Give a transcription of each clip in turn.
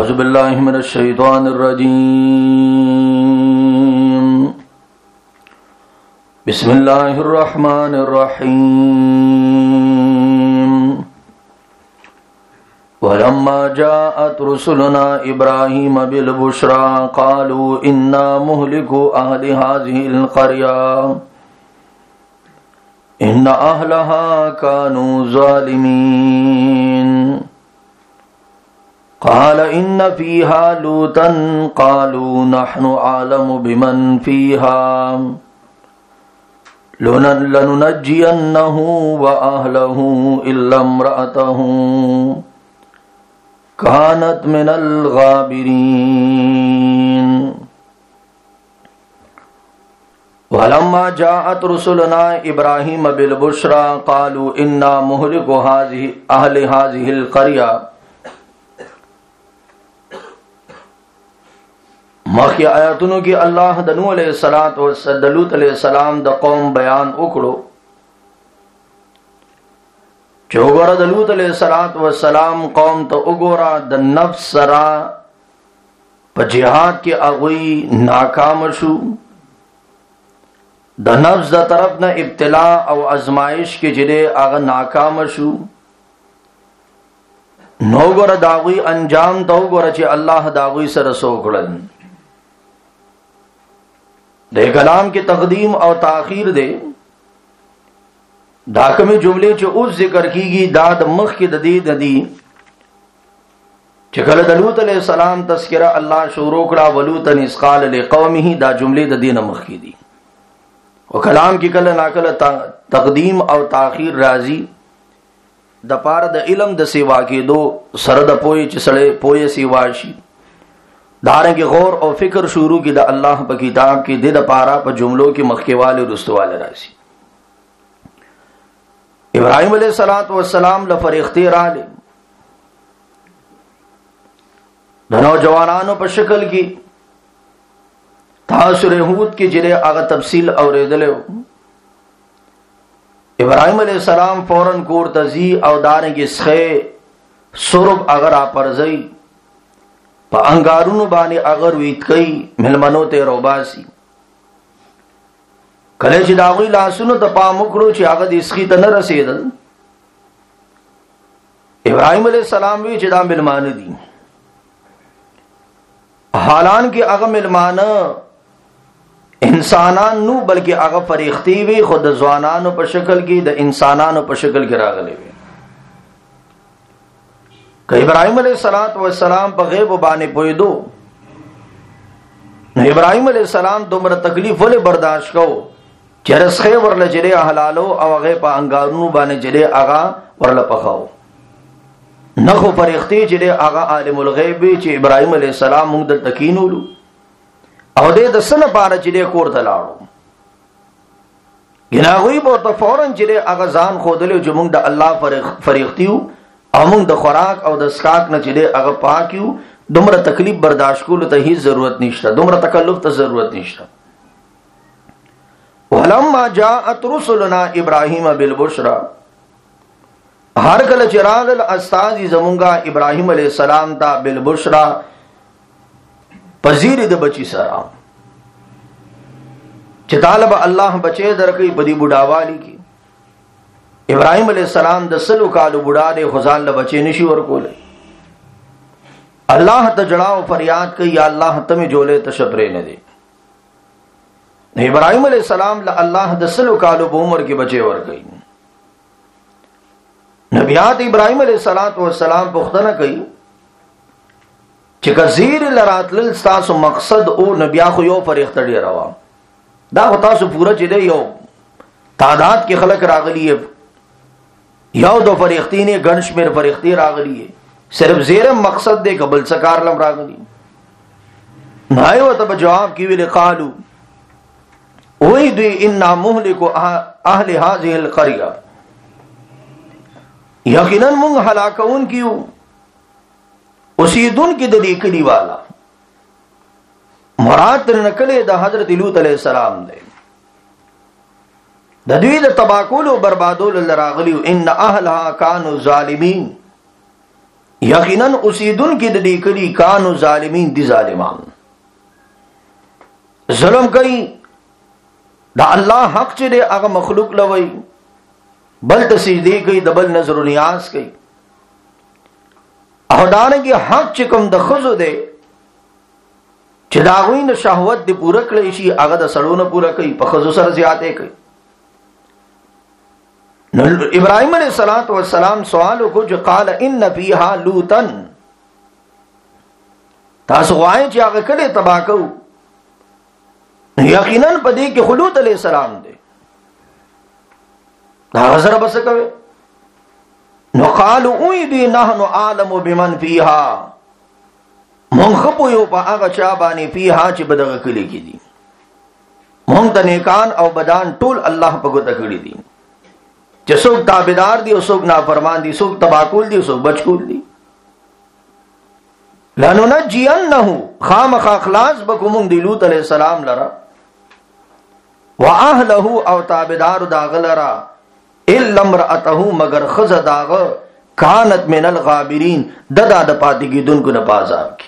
أعوذ بالله من الشيطان الرجيم بسم الله الرحمن الرحيم ولما جاءت رسلنا إبراهيم بالبشرى قالوا إنا مهلكو أهل هذه القرية إن أهلها كانوا ظالمين قال إن فيها لوطا قالوا نحن أعلم بمن فيها لننجينه وأهله إلا امرأته كانت من الغابرين ولما جاءت رسلنا إبراهيم بالبشرى قالوا إنا مهلكو أهل هذه القرية مخی آیاتونو کی اللہ د نوح علیہ الصلوۃ والسلام د لوط علیہ السلام د قوم بیان وکړو چې وګوره د لوط علیہ السلام قوم ته وګوره د نفس سره په جهاد کې هغوی ناکام شو د نفس د طرف نه ابتلا او ازمائش کې چې هغه ناکام شو نو وګوره د هغوی انجام ته وګوره چې الله د هغوی سره څه وکړل دے کلام کی تقدیم او تاخیر دے دا کمی جملے چو اس ذکر کی گی دا د مخ کی ددید دی چکل دلوت علیہ السلام تذکرہ اللہ شروع کرا ولوتن اس قال لقومه دا جملے ددین مخ کی دی و کلام کی کل ناکل تقدیم او تاخیر رازی دا پار دا علم دا سیوا کی دو سرد پوئی چسڑے پوئی سیوا شی داریں کی غور اور فکر شروع کی دا اللہ پا کتاب کی دے دا پارا پا جملوں کی مخیوال رستوال راسی ابراہیم علیہ السلام لفریختی را لے دا نوجوانانوں پا شکل کی تاثر ہود کی جرے آغا تفصیل اور ریدلے ہو ابراہیم علیہ السلام فوراً کور تزی او داریں کی سخے سرب اگر آپرزئی پا انگارونو بانی اگر ویت کئی ملمنو تے روباسی کلے چی داغوی لاسونو تا پا مکرو چی آغا دیسخی تا نرسیدل ابراہیم علیہ السلام وی چی دا ملمان دی حالان کی آغا ملمان انسانان نو بلکہ آغا فریختی وی خود زوانانو پا شکل کی دا انسانانو پا شکل کی راغلے وی کہ ابراہیم علیہ السلام پا غیب و بانے پوئی دو ابراہیم علیہ السلام دمر تکلیف ولی برداشت کو چرس خیب ورل جرے حلالو او غیب پا انگارونو بانے جرے آغا ورل پخاو نخو فرختی جرے آغا عالم الغیب چی ابراہیم علیہ السلام مونگ دل تکینو لو او دے دسن پارا جرے کور تلاڑو گناغوی بورتا فوراں جرے آغا زان خودلو جو مونگ دا اللہ فرختیو امون د خوراک او د اسکاک نه چې دی هغه پاکیو دومره تکلیف برداشت کولو ته هیڅ ضرورت نشته دومره تکلف ته ضرورت نشته ولما جاءت رسلنا ابراهيم بالبشرى هر کله چې راغل استاد زمونږه ابراهيم عليه السلام ته بالبشرى پذیر د بچی سره چې طالب الله بچي درکې بدی بډاوالی کی ابراہیم علیہ السلام د سلو کالو بڑا دے خزان لبچے نشی ورکولے اللہ تجڑاو فریاد کئی یا اللہ تمہیں جولے تشبرے نہ دے ابراہیم علیہ السلام اللہ د سلو کالو بومر کی بچے ورکئی نبیات ابراہیم علیہ السلام پختنہ کئی چکا زیر لراتلل ستاسو مقصد او نبیاخو یو فریخت ڈی روا دا خطاسو پورا چلے یو تعداد کی خلق راغلی ہے یو دو فریختی نے گنش میر فریختی راغلی ہے صرف زیر مقصد دے قبل سکار لم راغلی نائے و تب جواب کیوی لقالو اوئی دوی انا مہلکو اہل حاضی القریہ یقیناً منگ حلاکون کیو اسی دن کی دلیکلی والا مراد نکلے دا حضرت لوط علیہ السلام دے د دوی د تباکول او بربادول لراغلی ان اهلها كانوا ظالمین یقینا اوسیدون کې د دې کلی کانو ظالمین دي ظالمان ظلم کوي دا الله حق چې دی هغه مخلوق لوي بل ته سجدي کوي د بل نظر و نیاز کوي او دانګي حق چې کوم د خزو دی چې دا غوینه شهوت دی پوره کړی شي هغه د سړونو پوره کوي په خزو سره زیاته کوي نو ابراهيم عليه السلام سوال کو جو قال ان فيها لوطا تاسو وایي چې هغه کله تبا کو یقینا پدې کې خلوت عليه السلام دی دا غزر بس کوي نو قالوا اوي دي نحن عالم بمن فيها مونږ خپو یو په هغه چا باندې فيها چې بدغه کلی کې دي مونږ د نیکان او بدان ټول الله په ګوته کړی دي چې څوک تابعدار دي او څوک نافرمان دي څوک تباکول دي او څوک بچکول دي لننجینه خامخ اخلاص بکوم دی لوط علیہ السلام لرا واهله او تابعدار داغلرا الا امراته مگر خز داغ کانت من الغابرین ددا د پاتګیدونکو نه بازار کی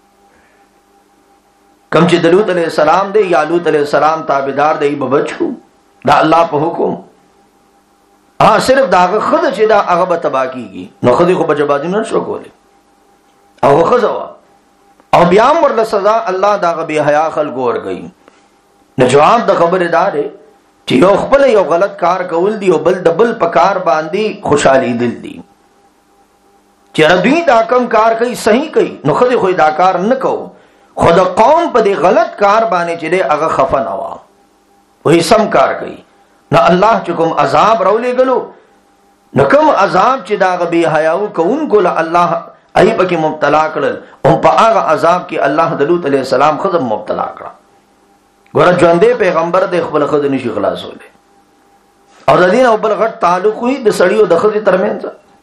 کم چې لوط علیہ السلام دی یا لوط علیہ السلام تابعدار دی ببچو دا الله په حکم صرف داغ خز چې دا هغه به تبا کیږي نو خدي خو بجبادي نه شو کولی او خزوا او بیا ورله سزا الله داغه به حیا خلق ورګي نو جواب د خبره دار چې یو خپل یو غلط کار کول دی او بل د بل په کار باندې خوشحالي دل دی چې دوی دا کم کار کوي صحیح کوي نو خدي خو دا کار نه کو خود قوم په دې غلط کار باندې چې هغه خفه نه وا وې سم کار کوي نو الله چې کوم عذاب راولې غلو نو کوم عذاب چې دا غبي حیاو کوونکو له الله ای پکې مبتلا کړل او په هغه عذاب کې الله د لوط علیہ السلام خزم مبتلا کړ ګور ژوندې پیغمبر د خپل خد نشي خلاصول او د دین او بل غټ تعلق وي د سړیو د خزې ترمنځ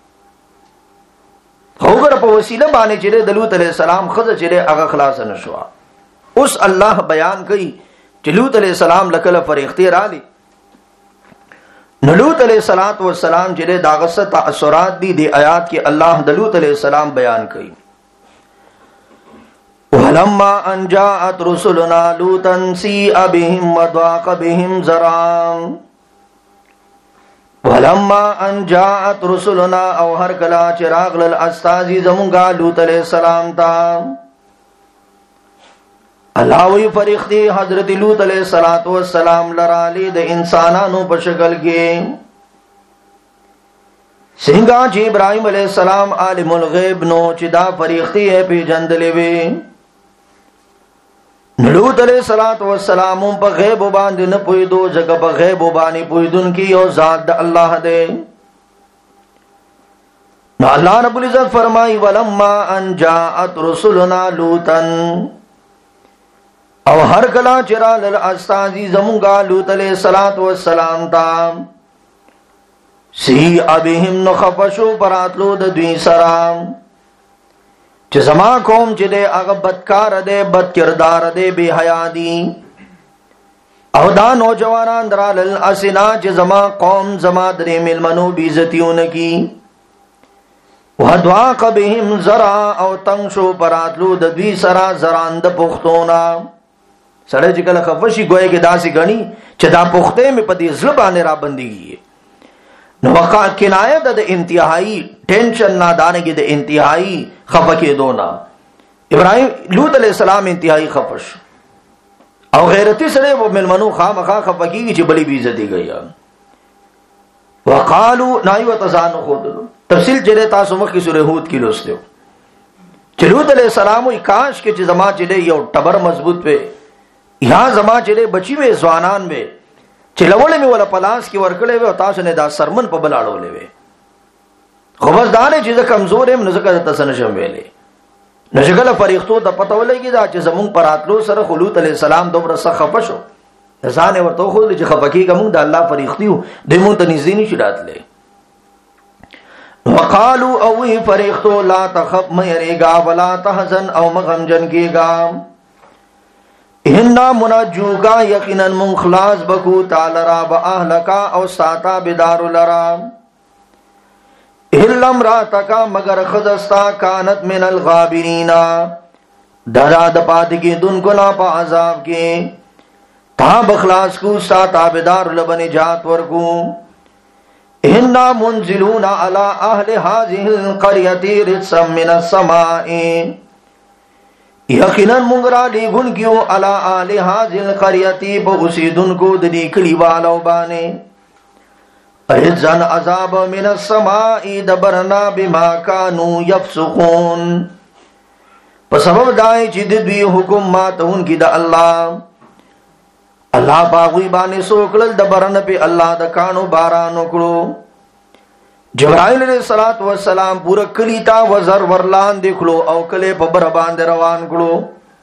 خوګر په وسیله باندې چې د لوط علیہ السلام خزه چې هغه خلاص نشو اوس الله بیان کوي چې لوط علیہ السلام لکله فرښتې را لې لوط علیہ السلام چې داغه ست تاثرات دي د آیات کې الله د لوط علیہ السلام بیان کړي ولما ان جاءت رسلنا لوطا سيء بهم وضاق بهم ذرعا ولما ان جاءت رسلنا او هر کلا چراغ لل استازي زمونږه لوط علیہ السلام تا الله وی فرښتې حضرت لوط علیہ السلام لرالی د انسانانو په شکل کې څنګه چې ابراهيم علیہ السلام عالم الغیب نو چې دا فرښتې په جندلې وي لوط علیہ السلام په غیب باندې نه پویدو ځکه په غیب باندې پویدون کې یو ذات د الله دی نو الله رب العزت فرمایي ولما ان جاءت رسلنا لوطا او هر کلا چرال الاستازی زمونگا لوط علیہ السلام تا سی ابهم نخفشو پراتلو د دوی سرام چې زما قوم چې دے اغا بدکار دے بد کردار دے بے حیا دی او دا نوجوانان درال الاسنا چې زما قوم زما درې ملمنو بیزتیون کی وحدواق بهم زرع او تنگشو پراتلو د دوی سرا زران د پختونا سړی چې کله خفشي ګویا کې داسې غني چې دا پخته مې په دې ځل باندې را بنديږي نو وقع کنایه د انتهایی ټینشن نادانګي د انتهایی خفکه دونا ابراهيم لوط علیہ السلام انتهایی خفش او غیرتی سره و ملمنو خامخا خفکیږي چې بلی بي عزت گئی وقالو نای وتزانو خود تفصیل جره تاسو مخ کی سوره هود کې لوستو چې لوط علیہ السلام وی کاش کې چې زما چې یو ټبر مضبوط وي یا زما چې بچی وې ځوانان وې چې لوړې مې ولا پلاس کې ورکړې وې او تاسو نه دا سرمن په بلاړولې وې خو بس دا نه چې کمزور هم نه ځکه تاسو نشم ویلې نشګل فرښتو د پته ولګي دا چې زمون پراتلو سره لوط علیہ السلام دومره سخه پښو ځان ورته خو چې خفکی کوم د الله فرښتیو د مونږ ته نږدې نشي راتلې وقالو او فرښتو لا تخف مېریګا ولا تحزن او مغمجن کېګا اننا منجوگا یقینا منخلاص بکو تعالی را با اهلکا او ساتا بدار لرا الا امراتک مگر خدستا کانت من الغابرین درا د پات کی دن کو لا پا عذاب کے تا بخلاص کو ستا تابدار لبن جات ورکو انا منزلون علی اهل هذه القريه رجسا من السماء یقینا منگرا لیگن کیو علی اهل هذه القريه بوسیدن کو دنی کلی والو بانے رجزا عذاب من السماء دبرنا بما كانوا يفسقون په سبب دای چې د دوی حکم ماتون کی د الله باغوی باندې سوکل د برن په الله د کانو باران وکړو جبرائیل علیہ الصلوۃ والسلام پورا کلی تا وزر ورلان دکلو او کله په بر باندې روان کړو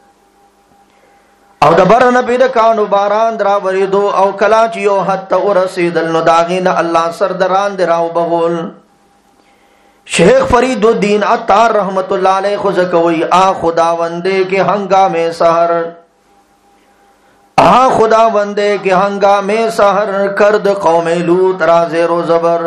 او د برن په د کانو باران درا وریدو او کلا چې یو حتی ورسیدل نو داغین الله سردران دراو بغول شیخ فرید الدین عطار رحمت اللہ علیہ خزکوی آ خداوندے کے ہنگامے سحر آ خداوندے کے ہنگامے سحر کرد قوم لوط را زیر و زبر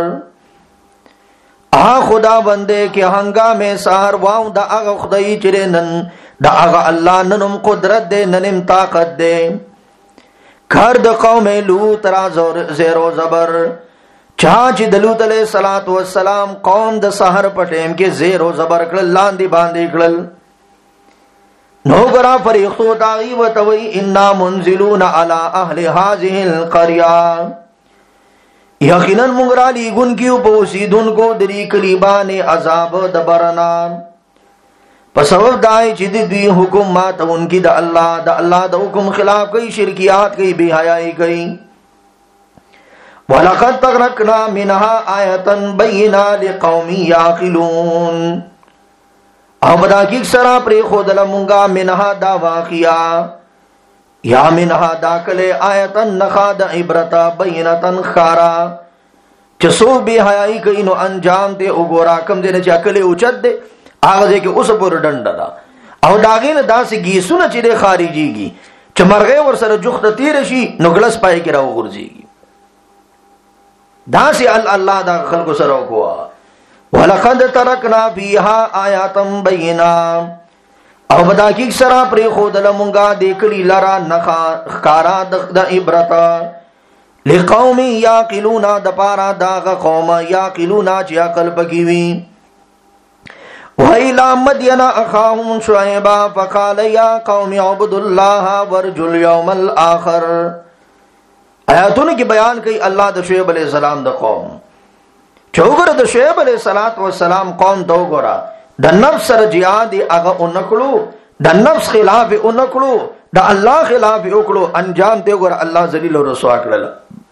آ خداوندے کے ہنگامے سحر واو دا آغا خدای چرے نن دا آغا اللہ ننم قدرت دے ننم طاقت دے کرد قوم لوط را زیر و زبر چاچ دلوت علیہ الصلوۃ والسلام قوم د سحر پټیم کې زیر او زبر کړل لاندې باندې کړل نو غرا فریختو داغي وتوي انا منزلون علی اهل هذه القريه یقینا منگرا لیگن کیو پوسیدن کو دری کلیبان عذاب دبرنا پس سبب دای چې د دوی حکم مات ان کی د الله د حکم خلاف کوي شرکیات کوي بے حیائی کوي وَلَقَدْ تَغْرَقْنَا مِنْهَا آیَةً بَيِّنَةً لِقَوْمٍ يَعْقِلُونَ او بدا کی سرا پر خودل منگا منها دا واقعا یا منها دا کلے آیتا نخا دا عبرتا بینتا خارا چسو بے حیائی کئی نو انجام تے اگورا کم دے نچا کلے اچت دے آغازے کے اس پر ڈنڈا دا او داغین دا سی گیسو نا چی دے خارجی گی چمرغے ورسر جخت تیرشی نو گلس پائے کرا غرزی گی دا سی اللہ دا خلق سرو کوا وَلَقَدْ تَرَكْنَا فِيهَا آیَاتًا بَيِّنَاتًا او بدا کی سرا پر خود لمنگا دیکلی لرا نخا خکارا دا عبرتا لقوم یاقلونا دپارا داغ قوم یاقلونا چی عقل پکیوی وَإِلَى مَدْيَنَ أَخَاهُمْ شُعَيْبًا فَقَالَ يَا قَوْمِ اعْبُدُوا اللَّهَ وَارْجُوا الْيَوْمَ الْآخِرَ آیاتوں کی بیان کی اللہ د شعیب علیہ السلام د قوم چوگر د شعیب علیہ السلام قوم تو گورا د نفس سر جہاد اغا اونکلو د نفس خلاف اونکلو د اللہ خلاف اکلو انجام تے گورا اللہ ذلیل و رسوا کړل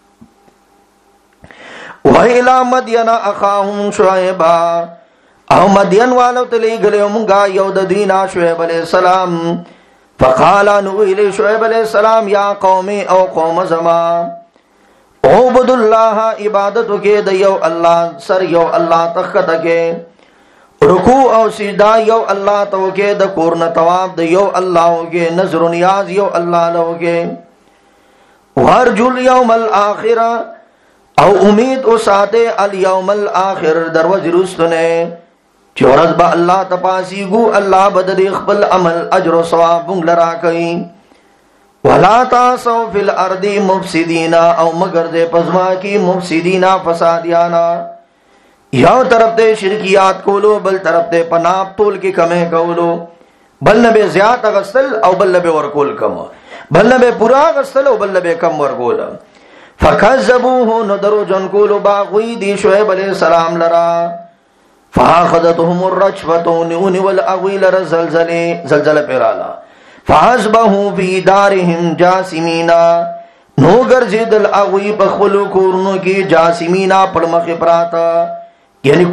وَإِلَى مَدْيَنَ أَخَاهُمْ شُعَيْبًا او مدین والو تلی گلے منگا یو د دینا شعیب علیہ السلام فقالا نویل شعیب علیہ السلام یا قومی او قوم زما عبد اللہ عبادتو کے دیو اللہ سر یو اللہ تخت کے رکوع او سجدہ یو اللہ تو کے دکورن تواب دیو اللہ کے نظر و نیاز یو اللہ لو کے ورجو اليوم الاخر او امید او ساتے اليوم الاخر دروز رستنے چورز با اللہ تپاسی گو اللہ بدر اخبل عمل اجر و ثواب لرا کئی ولا تاسو فی الارض مفسدین او مگر دے پزما کی مفسدین فسادیانا یو طرف دے شرکیات کولو بل طرف دے پناپ طول کی کمیں کولو بل نبے زیادہ غسل او بل نبے ورکول کم بل نبے پورا غسل او بل نبے کم ورکول فکذبوه ندرو جن کولو باغوی دی شعیب علیہ السلام لرا فاخذتهم الرجفة نون والاغويل زلزل پیرالا فحسبه في دارهم جاسمينا نو گرزید الاغوی بخلو کورنو کی جاسمینا پڑمخ پراتا یعنی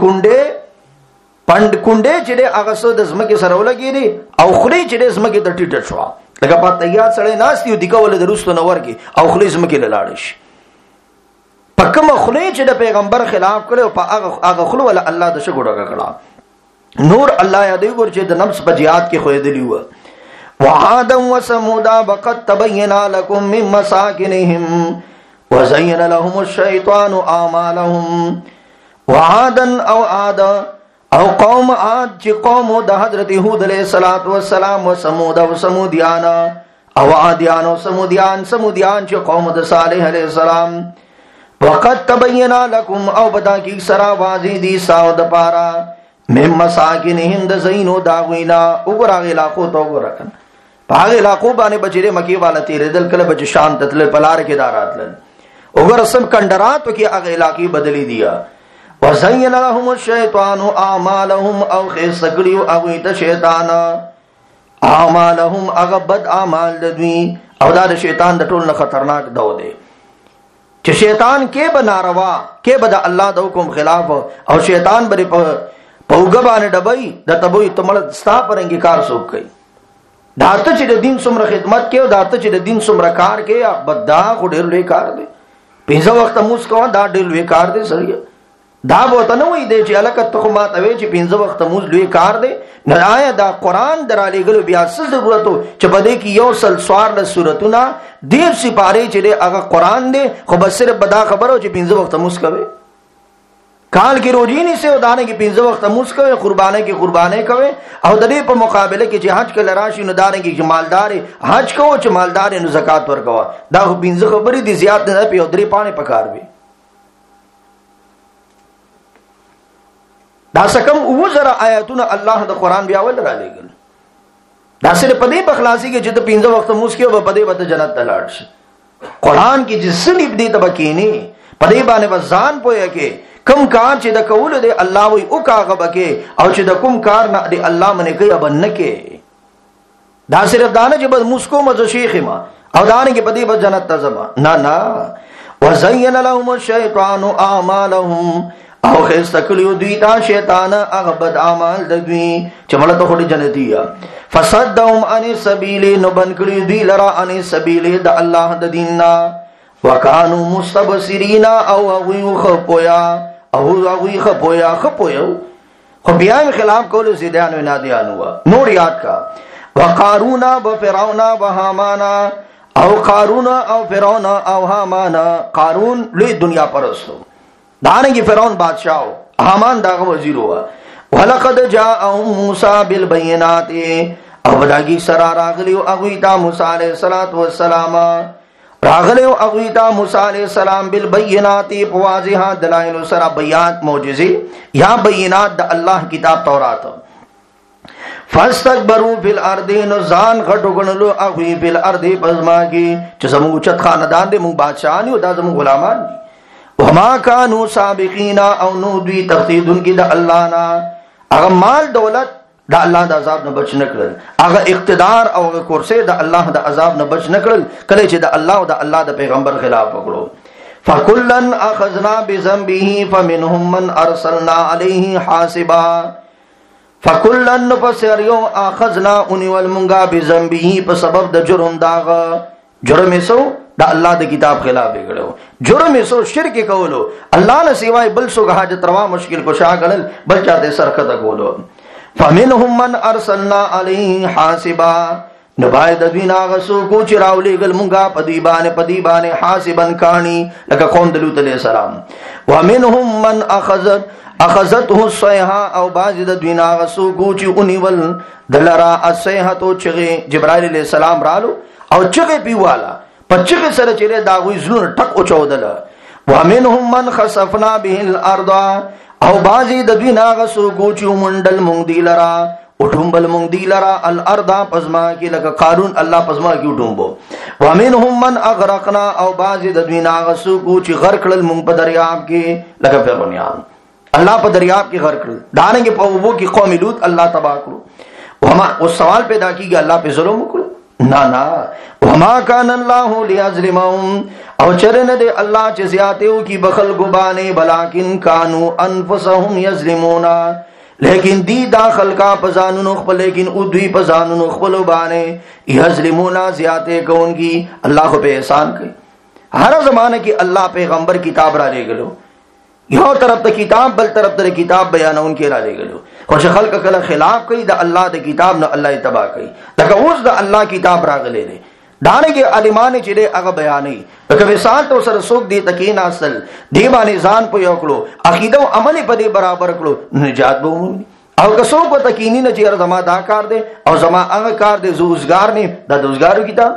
کنڈے چڑے اغسو دزمکی سرو لگی دی او خلی چڑے زمکی در ٹیٹر شوا لگا پا تیاد سڑے ناستیو دیکھا والی درستو نور کی او خلی زمکی للارش پکم خلی چڑے پیغمبر خلاف کرے پا آغا خلو والا اللہ دا شکر اگا کڑا نور اللہ یادیو گر چے دا نفس پا جہاد کی خوی دلیو وعادا وسمودا وقد تبين لكم من مساكنهم وزين لهم الشيطان اعمالهم وعادن او عاد او قوم عاد چې قوم د حضرت هود علیہ الصلوۃ والسلام و ثمود او ثمودیان او عادیان او ثمودیان چې قوم د صالح علیہ السلام. وقد تبین لكم او بدا کی سرا واضح دی ساو د پارا مم مساکنهم د زینو داوینا وګراغه علاقو تو وګرکن پاغه علاقو باندې بچره مکی والا تیر دل کله بچ شام تتل پلار کې داراتل وګر سم کندرات کې هغه علاقې بدلی دیا. وزین لهم الشیطان اعمالهم او خسکلیو او د شیطان اعمالهم هغه بد اعمال د دوی او دا د شیطان د ټول نه خطرناک دو دی چې شیطان کې به ناروا کې به د الله د حکم خلاف او شیطان بری په وګبانه ډبای د تبوی تمل ستا پرنګي کار سوک کوي داته چې د دین څومره خدمت کوي داته چې د دین څومره کار کوي بدا خو ډېر لوی کار دی پنځه وخت موږ کوو دا ډېر لوی کار دی سړی دا بوته نه وای دی چې الکه ته ما ته وی چې پنځه وخت موږ لوی کار دی نه آیا دا قران درالې ګلو بیا څه ضرورت چې بده کې یو سل سوار له سورتونه ډېر سپاره چې هغه قران دی خو بس صرف بدا خبرو چې پنځه وخت موږ کوي کال کې روزي نه سه ودانه کې پنځه وخت موږ کوي قربانه کې قربانه کوي او د دې په مقابله کې چې حج کله راشي نو دانه کې مالدار حج کوو چې مالدار نو زکات ورکوا دا پنځه خبرې دي زیات نه په درې پانه پکار وي دا سکم او زرا آیاتونه الله د قران بیا ول را لګل دا سره پدې په خلاصي کې چې د پنځه وخت موږ کې به پدې وته جنت ته لاړ شي قران کې جسنی دې تبکینی پدې باندې وزان پوهه کې کم کار چې د کول دی الله وی او کاغه بکې او چې د کوم کار نه دی الله منه کوي ابن کې دا صرف دانه چې بس مسکو مزه شیخ ما او دانه کې پدې بس جنت ته زما نه. وزین لهم الشیطان اعمالهم او خستکلیو دوی تا شیطان هغه بد اعمال د دوی چې مړه ته خوري جنتی فصدهم عن السبيل نبن کړي دوی لرا عن السبيل د الله د دیننا وکانو مستبصرین او غوی خپویا خو بیا خلاف کولو زیدان و نادیانو نور یاد کا وقارون بفرعون وهامان او قارون او فرعون او هامان قارون لوی دنیا پرستو دانگی فرعون بادشاہ حامان داغ وزیر ہوا ولقد جاءهم موسى بالبينات او بداگی سرا راغلیو اغویتا موسیٰ علیہ السلام راغلیو اغویتا موسیٰ علیہ السلام بالبینات واضحہ دلائل سرا بیات معجزے یا بینات دا اللہ کتاب تورات فاستکبروا فی الارض نزان غټو غنلو اغوی فی الارض پزما کی چې زمو چت خاندان دې مو بادشاہ نه دا زمو غلامان دي وما كانوا سابقین او نو دوی تخدیدن کی دا اللہ نا اغا مال دولت دا اللہ دا عذاب نه بچ نکړل اغا اقتدار او اغا کرسی دا اللہ دا عذاب نه بچ نکړل کله چې دا اللہ او دا اللہ دا پیغمبر خلاف وکړو فکلن اخذنا بذنبه فمنهم من ارسلنا علیه حاسبا فکلن نفسریو اخذنا انی والمنگا بذنبه په سبب د جرم داغ جرم سو دا اللہ دا کتاب خلاف بگڑو جرم سو شرک کولو اللہ نے سوائے بل سو حاجت روا مشکل کو شاگلل بل چاہتے سرکت کولو فمنهم من ارسلنا علیہ حاسبا نبائی دوینا غسو کو چراولی گل منگا پدیبان حاسبن کانی لکا قوم دلوت علیہ السلام ومنهم من اخذته الصیحہ او باز دوینا غسو کو چی انیول دلرا الصیحتو چغی جبرائیل علیہ السلام رالو او چغی پیوالا پچغی سر چرے داغوی زلون ٹک اچودل ومنهم من خسفنا به الارض او بازی د دوی ناغ سوکو چی منڈل مونگ دی لرا اٹھنبل مونگ دی لرا الارض پزما کی لکا قارون اللہ پزما کی اٹھنبو ومنهم من اغرقنا او بازی د دوی ناغ سوکو چی غرقل مونگ پا دریاب کی لکا فرونیان اللہ پا دریاب کی غرقل داننگی پا وہ کی قوم لوت اللہ تباہ کرو اس سوال پیدا کی گا اللہ پہ ظلم کرو نا وما کان اللہ لیظلمهم او چرن دے اللہ چھ زیادتیو کی بخل گبانے بلاکن کانو انفسهم یظلمون لیکن دی داخل کا پزانون اخبر لیکن ادوی پزانون اخبر بانے یظلمون زیادتے کون کی اللہ کو پہ احسان کی ہر زمانے کی اللہ پیغمبر کتاب را لے گلو یو طرف تا کتاب بل طرف تا کتاب بیانون کی را لے گلو خوش خلق کلا خلاف کئی دا اللہ دا کتاب نا اللہ تباہ کئی لکہ اوز دا اللہ کتاب را گلے لے دانه کې عالمان چې هغه بیانې لکه مثال تو سره څوک دی تکین اصل دی باندې ځان په یو کړو عقیده او عمل په دې برابر کړو نجات به ومومي او که څوک په تکینی نه چې زما دا کار دی او زما هغه کار دی زوزګار نه د دوزګارو کتاب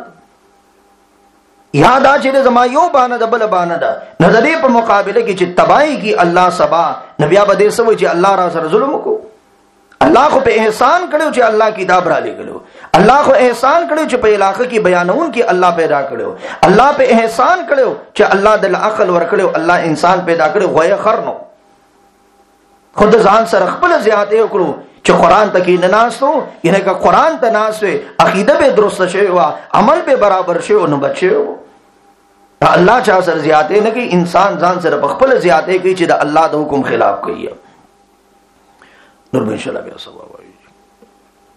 یاد اچې زما یو باندې د بل باندې ده نه د دې په مقابله کې چې تباہی کی الله سبا نبي به دې سوي چې الله را سره ظلم کو الله خو په احسان کړو چې الله کتاب را لګلو الله خو احسان کړو چې په علاقه کې بیانون کې الله پیدا کړو الله په احسان کړو چې الله د عقل ور کړو الله انسان پیدا کړو غوي خرنو خود ځان سره خپل زیاته وکړو چې قران ته کې نناسو ینه که قران ته ناسوي عقیده به درست شي او عمل به برابر شي او نو بچو الله چا سره زیاته نه کې انسان ځان سره خپل زیاته کوي چې د الله د حکم خلاف کوي نور به ان شاء الله بیا سبب